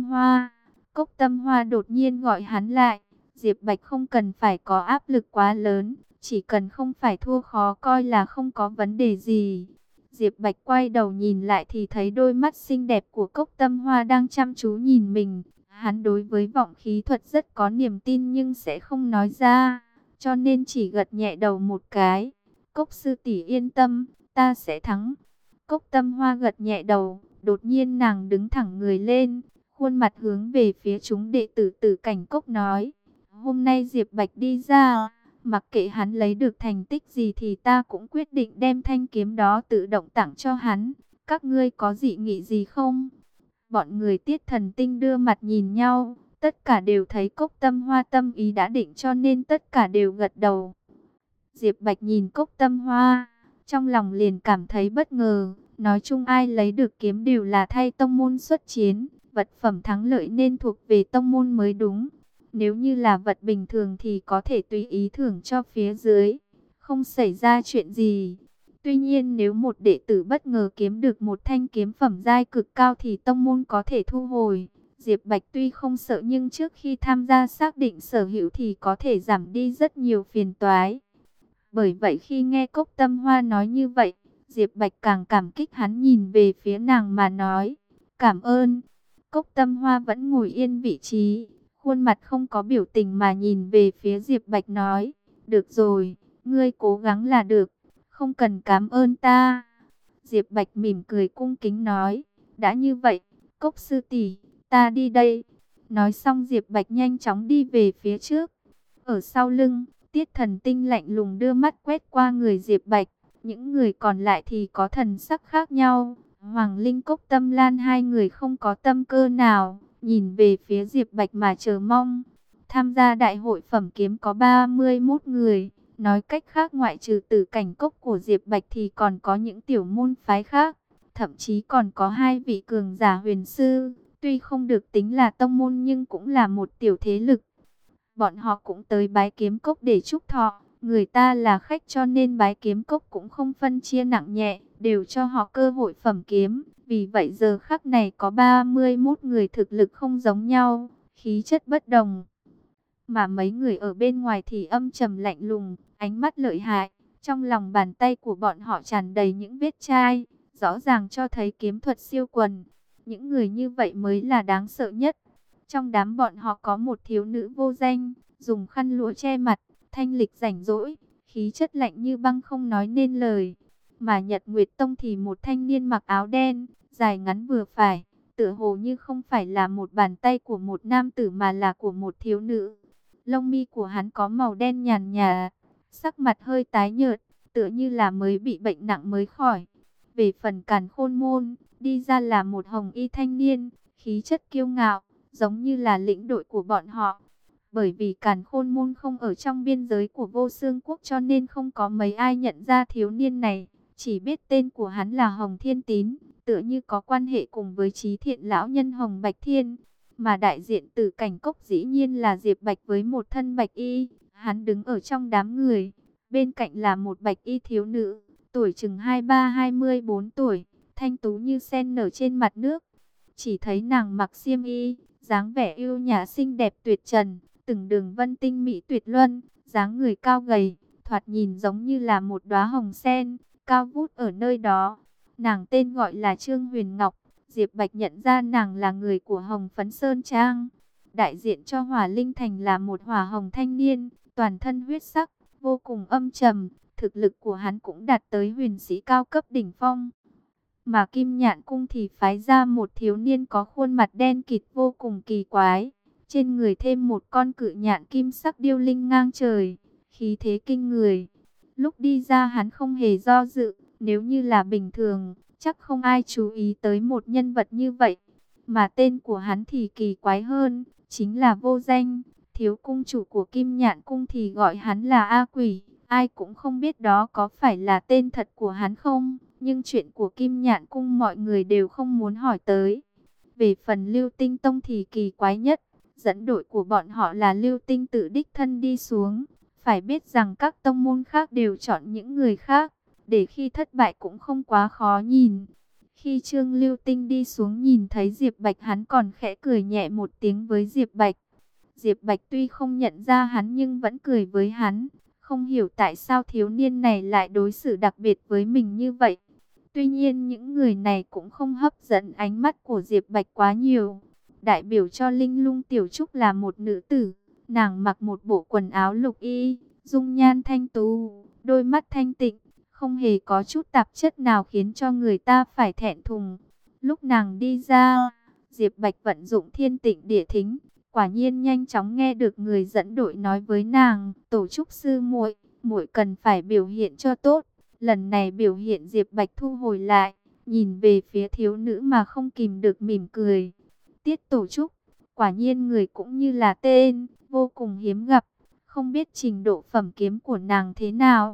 Cốc Tâm Hoa đột nhiên gọi hắn lại. Diệp Bạch không cần phải có áp lực quá lớn, chỉ cần không phải thua khó coi là không có vấn đề gì. Diệp Bạch quay đầu nhìn lại thì thấy đôi mắt xinh đẹp của Cốc Tâm Hoa đang chăm chú nhìn mình. Hắn đối với vọng khí thuật rất có niềm tin nhưng sẽ không nói ra, cho nên chỉ gật nhẹ đầu một cái. Cốc sư tỷ yên tâm, ta sẽ thắng. Cốc Tâm Hoa gật nhẹ đầu, đột nhiên nàng đứng thẳng người lên, khuôn mặt hướng về phía chúng đệ tử Tử Cảnh Cốc nói, hôm nay Diệp Bạch đi ra, mặc kệ hắn lấy được thành tích gì thì ta cũng quyết định đem thanh kiếm đó tự động tặng cho hắn. Các ngươi có dị nghị gì không? Bọn người Tiết Thần Tinh đưa mặt nhìn nhau, tất cả đều thấy Cốc Tâm Hoa tâm ý đã định cho nên tất cả đều gật đầu. Diệp Bạch nhìn Cốc Tâm Hoa, trong lòng liền cảm thấy bất ngờ, nói chung ai lấy được kiếm đều là thay tông môn xuất chiến, vật phẩm thắng lợi nên thuộc về tông môn mới đúng. Nếu như là vật bình thường thì có thể tùy ý thưởng cho phía dưới, không xảy ra chuyện gì. Tuy nhiên nếu một đệ tử bất ngờ kiếm được một thanh kiếm phẩm giai cực cao thì tông môn có thể thu hồi. Diệp Bạch tuy không sợ nhưng trước khi tham gia xác định sở hữu thì có thể giảm đi rất nhiều phiền toái. Bởi vậy khi nghe Cốc Tâm Hoa nói như vậy, Diệp Bạch càng cảm kích, hắn nhìn về phía nàng mà nói, cảm ơn. Cốc Tâm Hoa vẫn ngồi yên vị trí, khuôn mặt không có biểu tình mà nhìn về phía Diệp Bạch nói, được rồi, ngươi cố gắng là được, không cần cảm ơn ta. Diệp Bạch mỉm cười cung kính nói, đã như vậy, Cốc sư tỷ, ta đi đây. Nói xong Diệp Bạch nhanh chóng đi về phía trước. Ở sau lưng, Tiết Thần Tinh lạnh lùng đưa mắt quét qua người Diệp Bạch. Những người còn lại thì có thần sắc khác nhau. Hoàng Linh, Cốc Tâm Lan hai người không có tâm cơ nào, nhìn về phía Diệp Bạch mà chờ mong. Tham gia đại hội phẩm kiếm có 31 người. Nói cách khác ngoại trừ Tử Cảnh Cốc của Diệp Bạch thì còn có những tiểu môn phái khác. Thậm chí còn có hai vị cường giả huyền sư. Tuy không được tính là tông môn nhưng cũng là một tiểu thế lực. Bọn họ cũng tới Bái Kiếm Cốc để chúc thọ. Người ta là khách cho nên Bái Kiếm Cốc cũng không phân chia nặng nhẹ, đều cho họ cơ hội phẩm kiếm. Vì vậy giờ khắc này có 31 người thực lực không giống nhau, khí chất bất đồng. Mà mấy người ở bên ngoài thì âm trầm lạnh lùng, ánh mắt lợi hại. Trong lòng bàn tay của bọn họ tràn đầy những vết chai, rõ ràng cho thấy kiếm thuật siêu quần. Những người như vậy mới là đáng sợ nhất. Trong đám bọn họ có một thiếu nữ vô danh, dùng khăn lụa che mặt, thanh lịch rảnh rỗi, khí chất lạnh như băng không nói nên lời. Mà Nhật Nguyệt Tông thì một thanh niên mặc áo đen, dài ngắn vừa phải, tựa hồ như không phải là một bàn tay của một nam tử mà là của một thiếu nữ. Lông mi của hắn có màu đen nhàn nhạt, sắc mặt hơi tái nhợt, tựa như là mới bị bệnh nặng mới khỏi. Về phần Càn Khôn Môn, đi ra là một hồng y thanh niên, khí chất kiêu ngạo, giống như là lĩnh đội của bọn họ. Bởi vì Càn Khôn Môn không ở trong biên giới của Vô Xương Quốc cho nên không có mấy ai nhận ra thiếu niên này, chỉ biết tên của hắn là Hồng Thiên Tín, tựa như có quan hệ cùng với Chí Thiện lão nhân Hồng Bạch Thiên. Mà đại diện Tử Cảnh Cốc dĩ nhiên là Diệp Bạch với một thân bạch y, hắn đứng ở trong đám người, bên cạnh là một bạch y thiếu nữ, tuổi chừng 23-24 tuổi, thanh tú như sen nở trên mặt nước. Chỉ thấy nàng mặc xiêm y, dáng vẻ yêu nhã xinh đẹp tuyệt trần, từng đường vân tinh mỹ tuyệt luân, dáng người cao gầy, thoạt nhìn giống như là một đóa hồng sen, cao vút ở nơi đó. Nàng tên gọi là Trương Huyền Ngọc. Diệp Bạch nhận ra nàng là người của Hồng Phấn Sơn Trang. Đại diện cho Hỏa Linh Thành là một hỏa hồng thanh niên, toàn thân huyết sắc, vô cùng âm trầm. Thực lực của hắn cũng đạt tới huyền sĩ cao cấp đỉnh phong. Mà Kim Nhạn Cung thì phái ra một thiếu niên có khuôn mặt đen kịt vô cùng kỳ quái. trên người thêm một con cự nhạn kim sắc điêu linh ngang trời, khí thế kinh người. Lúc đi ra hắn không hề do dự, nếu như là bình thường, chắc không ai chú ý tới một nhân vật như vậy. Mà tên của hắn thì kỳ quái hơn, chính là Vô Danh. Thiếu cung chủ của Kim Nhạn Cung thì gọi hắn là A Quỷ. Ai cũng không biết đó có phải là tên thật của hắn không. Nhưng chuyện của Kim Nhạn Cung mọi người đều không muốn hỏi tới. Về phần Lưu Tinh Tông thì kỳ quái nhất. Dẫn đội của bọn họ là Lưu Tinh tự đích thân đi xuống. Phải biết rằng các tông môn khác đều chọn những người khác, để khi thất bại cũng không quá khó nhìn. Khi Trương Lưu Tinh đi xuống nhìn thấy Diệp Bạch, hắn còn khẽ cười nhẹ một tiếng với Diệp Bạch. Diệp Bạch tuy không nhận ra hắn nhưng vẫn cười với hắn. Không hiểu tại sao thiếu niên này lại đối xử đặc biệt với mình như vậy. Tuy nhiên những người này cũng không hấp dẫn ánh mắt của Diệp Bạch quá nhiều. Đại biểu cho Linh Lung Tiểu Trúc là một nữ tử. Nàng mặc một bộ quần áo lục y, dung nhan thanh tú, đôi mắt thanh tịnh, không hề có chút tạp chất nào khiến cho người ta phải thẹn thùng. Lúc nàng đi ra, Diệp Bạch vận dụng thiên tịnh địa thính, quả nhiên nhanh chóng nghe được người dẫn đội nói với nàng, "Tổ Trúc sư muội, muội cần phải biểu hiện cho tốt." Lần này biểu hiện Diệp Bạch thu hồi lại, nhìn về phía thiếu nữ mà không kìm được mỉm cười. Tiết Tổ Trúc, quả nhiên người cũng như là tên, vô cùng hiếm gặp, không biết trình độ phẩm kiếm của nàng thế nào.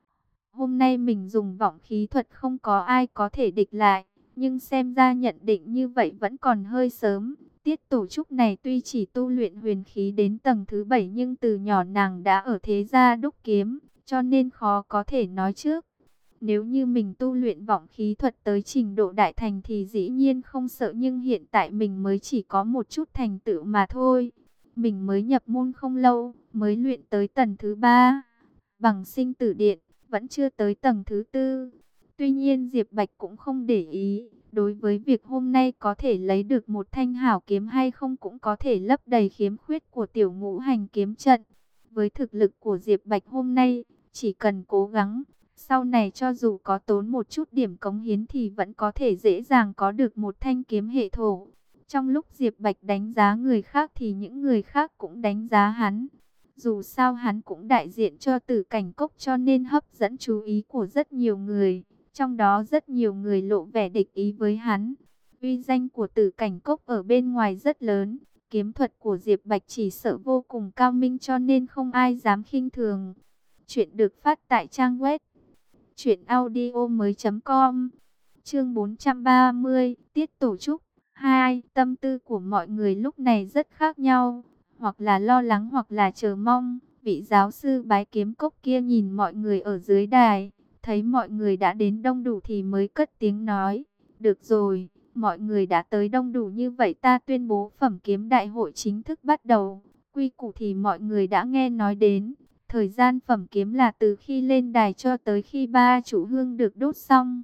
Hôm nay mình dùng vọng khí thuật không có ai có thể địch lại, nhưng xem ra nhận định như vậy vẫn còn hơi sớm. Tiết Tổ Trúc này tuy chỉ tu luyện huyền khí đến tầng thứ 7 nhưng từ nhỏ nàng đã ở thế gia đúc kiếm, cho nên khó có thể nói trước. Nếu như mình tu luyện vọng khí thuật tới trình độ đại thành thì dĩ nhiên không sợ, nhưng hiện tại mình mới chỉ có một chút thành tựu mà thôi. Mình mới nhập môn không lâu, mới luyện tới tầng thứ 3, bằng sinh tử điện, vẫn chưa tới tầng thứ 4. Tuy nhiên Diệp Bạch cũng không để ý, đối với việc hôm nay có thể lấy được một thanh hảo kiếm hay không cũng có thể lấp đầy khiếm khuyết của tiểu ngũ hành kiếm trận. Với thực lực của Diệp Bạch hôm nay, chỉ cần cố gắng, sau này cho dù có tốn một chút điểm cống hiến thì vẫn có thể dễ dàng có được một thanh kiếm hệ thổ. Trong lúc Diệp Bạch đánh giá người khác thì những người khác cũng đánh giá hắn. Dù sao hắn cũng đại diện cho Tử Cảnh Cốc cho nên hấp dẫn chú ý của rất nhiều người. Trong đó rất nhiều người lộ vẻ địch ý với hắn. Uy danh của Tử Cảnh Cốc ở bên ngoài rất lớn. Kiếm thuật của Diệp Bạch chỉ sợ vô cùng cao minh cho nên không ai dám khinh thường. Chuyện được phát tại trang web truyệnaudiomoi.com. Chương 430, Tiết Tổ Trúc 2. Tâm tư của mọi người lúc này rất khác nhau, hoặc là lo lắng hoặc là chờ mong. Vị giáo sư bái kiếm cốc kia nhìn mọi người ở dưới đài, thấy mọi người đã đến đông đủ thì mới cất tiếng nói, "Được rồi, mọi người đã tới đông đủ như vậy ta tuyên bố phẩm kiếm đại hội chính thức bắt đầu. Quy củ thì mọi người đã nghe nói đến. Thời gian phẩm kiếm là từ khi lên đài cho tới khi ba trụ hương được đốt xong.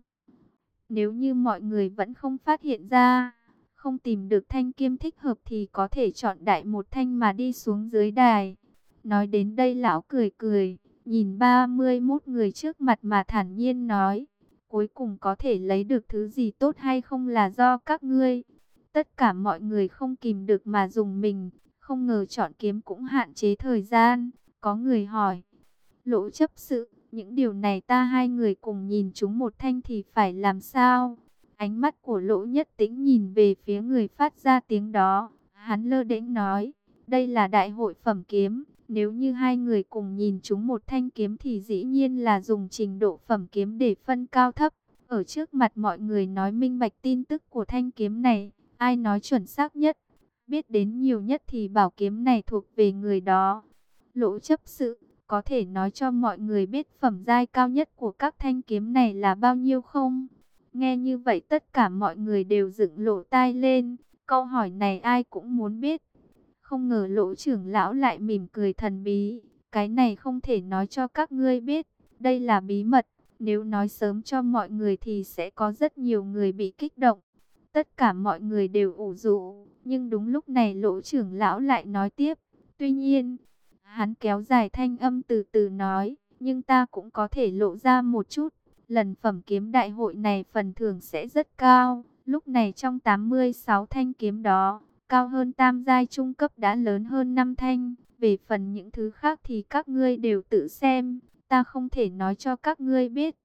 Nếu như mọi người vẫn không phát hiện ra, không tìm được thanh kiếm thích hợp thì có thể chọn đại một thanh mà đi xuống dưới đài." Nói đến đây lão cười cười, nhìn 31 người trước mặt mà thản nhiên nói, "Cuối cùng có thể lấy được thứ gì tốt hay không là do các ngươi." Tất cả mọi người không kìm được mà dùng mình, không ngờ chọn kiếm cũng hạn chế thời gian. Có người hỏi, "Lỗ chấp sự, những điều này ta hai người cùng nhìn chúng một thanh thì phải làm sao?" Ánh mắt của Lỗ Nhất Tĩnh nhìn về phía người phát ra tiếng đó. Hắn lơ đễnh nói, "Đây là đại hội phẩm kiếm. Nếu như hai người cùng nhìn chúng một thanh kiếm thì dĩ nhiên là dùng trình độ phẩm kiếm để phân cao thấp. Ở trước mặt mọi người nói minh bạch tin tức của thanh kiếm này. Ai nói chuẩn xác nhất, biết đến nhiều nhất thì bảo kiếm này thuộc về người đó." Lỗ chấp sự, có thể nói cho mọi người biết phẩm giai cao nhất của các thanh kiếm này là bao nhiêu không? Nghe như vậy tất cả mọi người đều dựng lỗ tai lên. Câu hỏi này ai cũng muốn biết. Không ngờ Lỗ trưởng lão lại mỉm cười thần bí. "Cái này không thể nói cho các ngươi biết. Đây là bí mật. Nếu nói sớm cho mọi người thì sẽ có rất nhiều người bị kích động." Tất cả mọi người đều ủ rũ. Nhưng đúng lúc này Lỗ trưởng lão lại nói tiếp. "Tuy nhiên," hắn kéo dài thanh âm từ từ nói, "nhưng ta cũng có thể lộ ra một chút. Lần phẩm kiếm đại hội này phần thưởng sẽ rất cao. Lúc này trong 86 thanh kiếm đó, cao hơn tam giai trung cấp đã lớn hơn 5 thanh. Về phần những thứ khác thì các ngươi đều tự xem, ta không thể nói cho các ngươi biết.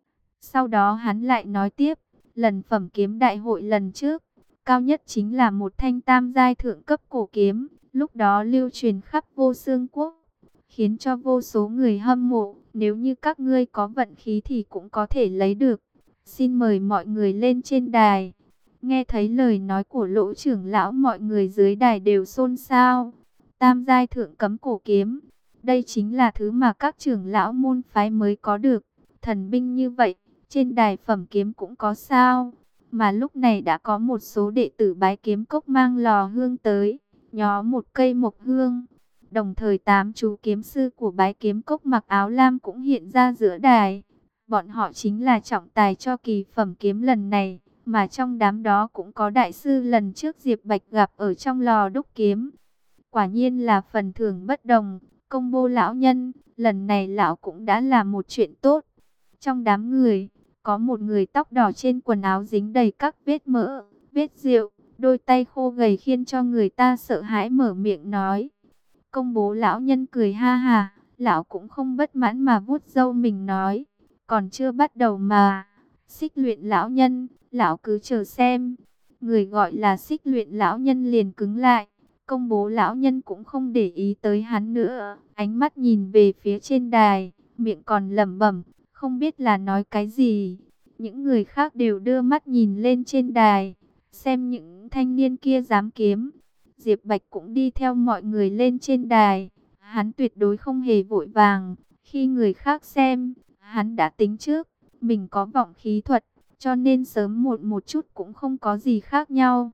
Sau đó hắn lại nói tiếp, lần phẩm kiếm đại hội lần trước, cao nhất chính là một thanh tam giai thượng cấp cổ kiếm, lúc đó lưu truyền khắp vô xương quốc, khiến cho vô số người hâm mộ, nếu như các ngươi có vận khí thì cũng có thể lấy được. Xin mời mọi người lên trên đài. Nghe thấy lời nói của Lỗ trưởng lão, mọi người dưới đài đều xôn xao. Tam giai thượng cấm cổ kiếm, đây chính là thứ mà các trưởng lão môn phái mới có được. Thần binh như vậy, trên đài phẩm kiếm cũng có sao? Mà lúc này đã có một số đệ tử Bái Kiếm Cốc mang lò hương tới, nhó một cây mộc hương. Đồng thời 8 chú kiếm sư của Bái Kiếm Cốc mặc áo lam cũng hiện ra giữa đài. Bọn họ chính là trọng tài cho kỳ phẩm kiếm lần này, mà trong đám đó cũng có đại sư lần trước Diệp Bạch gặp ở trong lò đúc kiếm. Quả nhiên là phần thưởng bất đồng, Công Bô lão nhân, lần này lão cũng đã làm một chuyện tốt. Trong đám người, có một người tóc đỏ trên quần áo dính đầy các vết mỡ, vết rượu, đôi tay khô gầy khiến cho người ta sợ hãi mở miệng nói. Công Bố lão nhân cười ha ha, lão cũng không bất mãn mà vuốt râu mình nói, còn chưa bắt đầu mà. Xích Luyện lão nhân, lão cứ chờ xem. Người gọi là Xích Luyện lão nhân liền cứng lại. Công Bố lão nhân cũng không để ý tới hắn nữa, ánh mắt nhìn về phía trên đài, miệng còn lẩm bẩm, không biết là nói cái gì. Những người khác đều đưa mắt nhìn lên trên đài, xem những thanh niên kia dám kiếm. Diệp Bạch cũng đi theo mọi người lên trên đài. Hắn tuyệt đối không hề vội vàng. Khi người khác xem, hắn đã tính trước, mình có vọng khí thuật, cho nên sớm muộn một chút cũng không có gì khác nhau.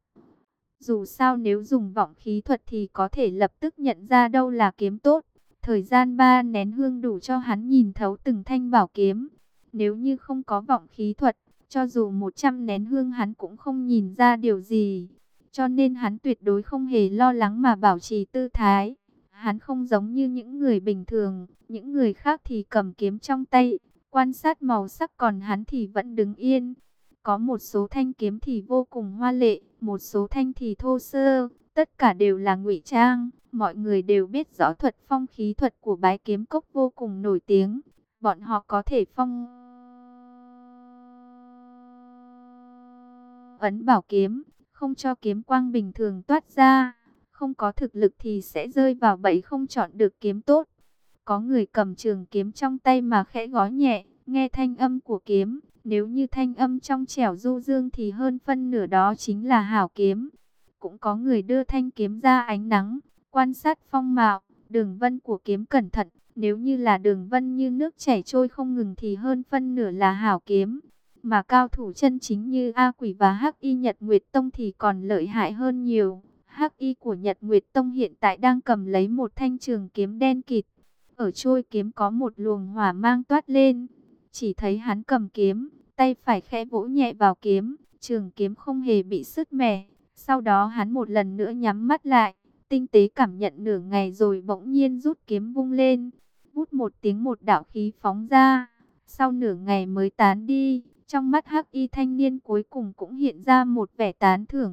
Dù sao nếu dùng vọng khí thuật thì có thể lập tức nhận ra đâu là kiếm tốt. Thời gian 3 nén hương đủ cho hắn nhìn thấu từng thanh bảo kiếm. Nếu như không có vọng khí thuật, cho dù 100 nén hương hắn cũng không nhìn ra điều gì. Cho nên hắn tuyệt đối không hề lo lắng mà bảo trì tư thái. Hắn không giống như những người bình thường, những người khác thì cầm kiếm trong tay, quan sát màu sắc, còn hắn thì vẫn đứng yên. Có một số thanh kiếm thì vô cùng hoa lệ, một số thanh thì thô sơ, tất cả đều là ngụy trang. Mọi người đều biết rõ thuật phong khí thuật của Bái Kiếm Cốc vô cùng nổi tiếng. Bọn họ có thể phong ấn bảo kiếm, không cho kiếm quang bình thường toát ra. Không có thực lực thì sẽ rơi vào bẫy không chọn được kiếm tốt. Có người cầm trường kiếm trong tay mà khẽ gõ nhẹ, nghe thanh âm của kiếm. Nếu như thanh âm trong trẻo du dương thì hơn phân nửa đó chính là hảo kiếm. Cũng có người đưa thanh kiếm ra ánh nắng, quan sát phong mạo, đường vân của kiếm cẩn thận. Nếu như là đường vân như nước chảy trôi không ngừng thì hơn phân nửa là hảo kiếm. Mà cao thủ chân chính như A Quỷ và Hắc Y Nhật Nguyệt Tông thì còn lợi hại hơn nhiều. Hắc Y của Nhật Nguyệt Tông hiện tại đang cầm lấy một thanh trường kiếm đen kịt. Ở trôi kiếm có một luồng hỏa mang toát lên. Chỉ thấy hắn cầm kiếm, tay phải khẽ vỗ nhẹ vào kiếm, trường kiếm không hề bị sứt mẻ. Sau đó hắn một lần nữa nhắm mắt lại, tinh tế cảm nhận nửa ngày rồi bỗng nhiên rút kiếm vung lên. Vút một tiếng, một đạo khí phóng ra. Sau nửa ngày mới tán đi, trong mắt Hắc Y thanh niên cuối cùng cũng hiện ra một vẻ tán thưởng.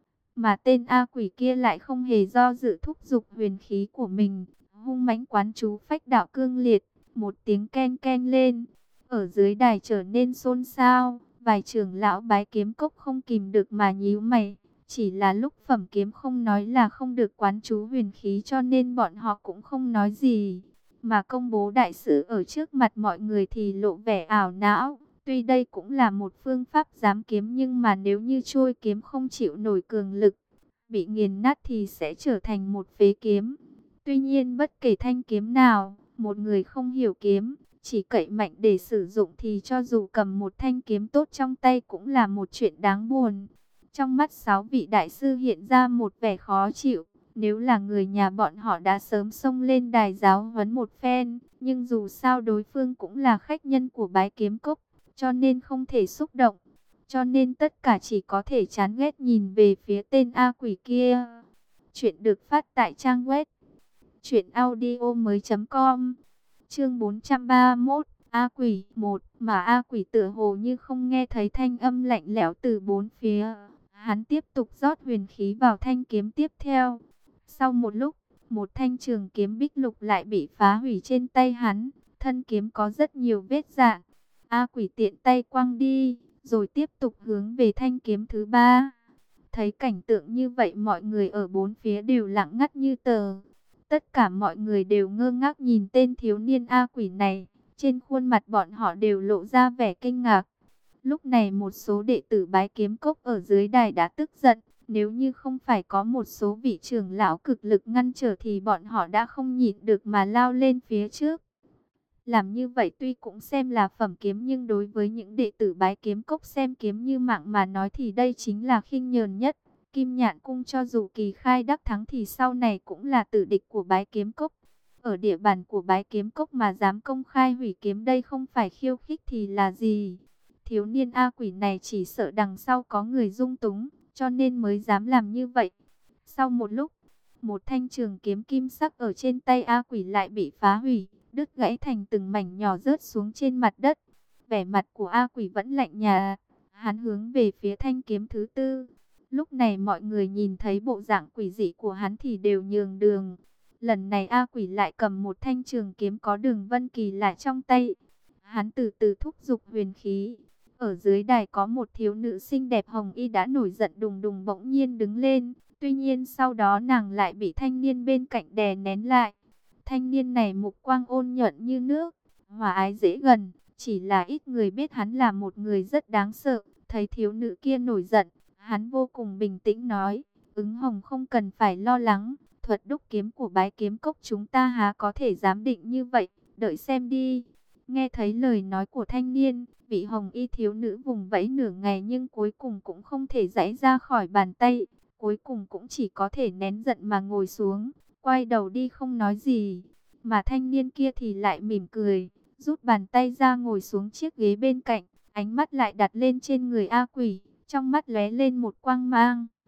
Mà tên A Quỷ kia lại không hề do dự, thúc giục huyền khí của mình, hung mãnh quán chú phách đạo cương liệt, một tiếng keng keng lên. Ở dưới đài trở nên xôn xao, vài trưởng lão Bái Kiếm Cốc không kìm được mà nhíu mày. Chỉ là lúc phẩm kiếm không nói là không được quán chú huyền khí, cho nên bọn họ cũng không nói gì. Mà Công Bố đại sự ở trước mặt mọi người thì lộ vẻ ảo não. Tuy đây cũng là một phương pháp giám kiếm, nhưng mà nếu như trôi kiếm không chịu nổi cường lực, bị nghiền nát thì sẽ trở thành một phế kiếm. Tuy nhiên bất kể thanh kiếm nào, một người không hiểu kiếm, chỉ cậy mạnh để sử dụng thì cho dù cầm một thanh kiếm tốt trong tay cũng là một chuyện đáng buồn. Trong mắt 6 vị đại sư hiện ra một vẻ khó chịu. Nếu là người nhà bọn họ đã sớm xông lên đài giáo huấn một phen, nhưng dù sao đối phương cũng là khách nhân của Bái Kiếm Cốc, cho nên không thể xúc động. Cho nên tất cả chỉ có thể chán ghét nhìn về phía tên A Quỷ kia. Chuyện được phát tại trang web truyệnaudiomoi.com. Chương 431, A Quỷ 1. Mà A Quỷ tựa hồ như không nghe thấy thanh âm lạnh lẽo từ bốn phía. Hắn tiếp tục rót huyền khí vào thanh kiếm tiếp theo. Sau một lúc, một thanh trường kiếm bích lục lại bị phá hủy trên tay hắn. Thân kiếm có rất nhiều vết rạn. A Quỷ tiện tay quăng đi, rồi tiếp tục hướng về thanh kiếm thứ ba. Thấy cảnh tượng như vậy, mọi người ở bốn phía đều lặng ngắt như tờ. Tất cả mọi người đều ngơ ngác nhìn tên thiếu niên A Quỷ này. Trên khuôn mặt bọn họ đều lộ ra vẻ kinh ngạc. Lúc này một số đệ tử Bái Kiếm Cốc ở dưới đài đã tức giận. Nếu như không phải có một số vị trưởng lão cực lực ngăn trở thì bọn họ đã không nhịn được mà lao lên phía trước. Làm như vậy tuy cũng xem là phẩm kiếm, nhưng đối với những đệ tử Bái Kiếm Cốc xem kiếm như mạng mà nói thì đây chính là khinh nhờn nhất. Kim Nhạn Cung cho dù kỳ khai đắc thắng thì sau này cũng là tử địch của Bái Kiếm Cốc. Ở địa bàn của Bái Kiếm Cốc mà dám công khai hủy kiếm, đây không phải khiêu khích thì là gì? Thiếu niên A Quỷ này chỉ sợ đằng sau có người dung túng, cho nên mới dám làm như vậy. Sau một lúc, một thanh trường kiếm kim sắc ở trên tay A Quỷ lại bị phá hủy, đứt gãy thành từng mảnh nhỏ rớt xuống trên mặt đất. Vẻ mặt của A Quỷ vẫn lạnh nhạt, hắn hướng về phía thanh kiếm thứ tư. Lúc này mọi người nhìn thấy bộ dạng quỷ dị của hắn thì đều nhường đường. Lần này A Quỷ lại cầm một thanh trường kiếm có đường vân kỳ lạ trong tay. Hắn từ từ thúc giục huyền khí. Ở dưới đài có một thiếu nữ xinh đẹp hồng y đã nổi giận đùng đùng bỗng nhiên đứng lên. Tuy nhiên sau đó nàng lại bị thanh niên bên cạnh đè nén lại. Thanh niên này mục quang ôn nhuận như nước, hòa ái dễ gần. Chỉ là ít người biết hắn là một người rất đáng sợ. Thấy thiếu nữ kia nổi giận, hắn vô cùng bình tĩnh nói, Ứng Hồng không cần phải lo lắng. Thuật đúc kiếm của Bái Kiếm Cốc chúng ta há có thể dám định như vậy, đợi xem đi. Nghe thấy lời nói của thanh niên, vị hồng y thiếu nữ vùng vẫy nửa ngày nhưng cuối cùng cũng không thể giãy ra khỏi bàn tay. Cuối cùng cũng chỉ có thể nén giận mà ngồi xuống, quay đầu đi không nói gì. Mà thanh niên kia thì lại mỉm cười, rút bàn tay ra ngồi xuống chiếc ghế bên cạnh, ánh mắt lại đặt lên trên người A Quỷ, trong mắt lóe lên một quang mang.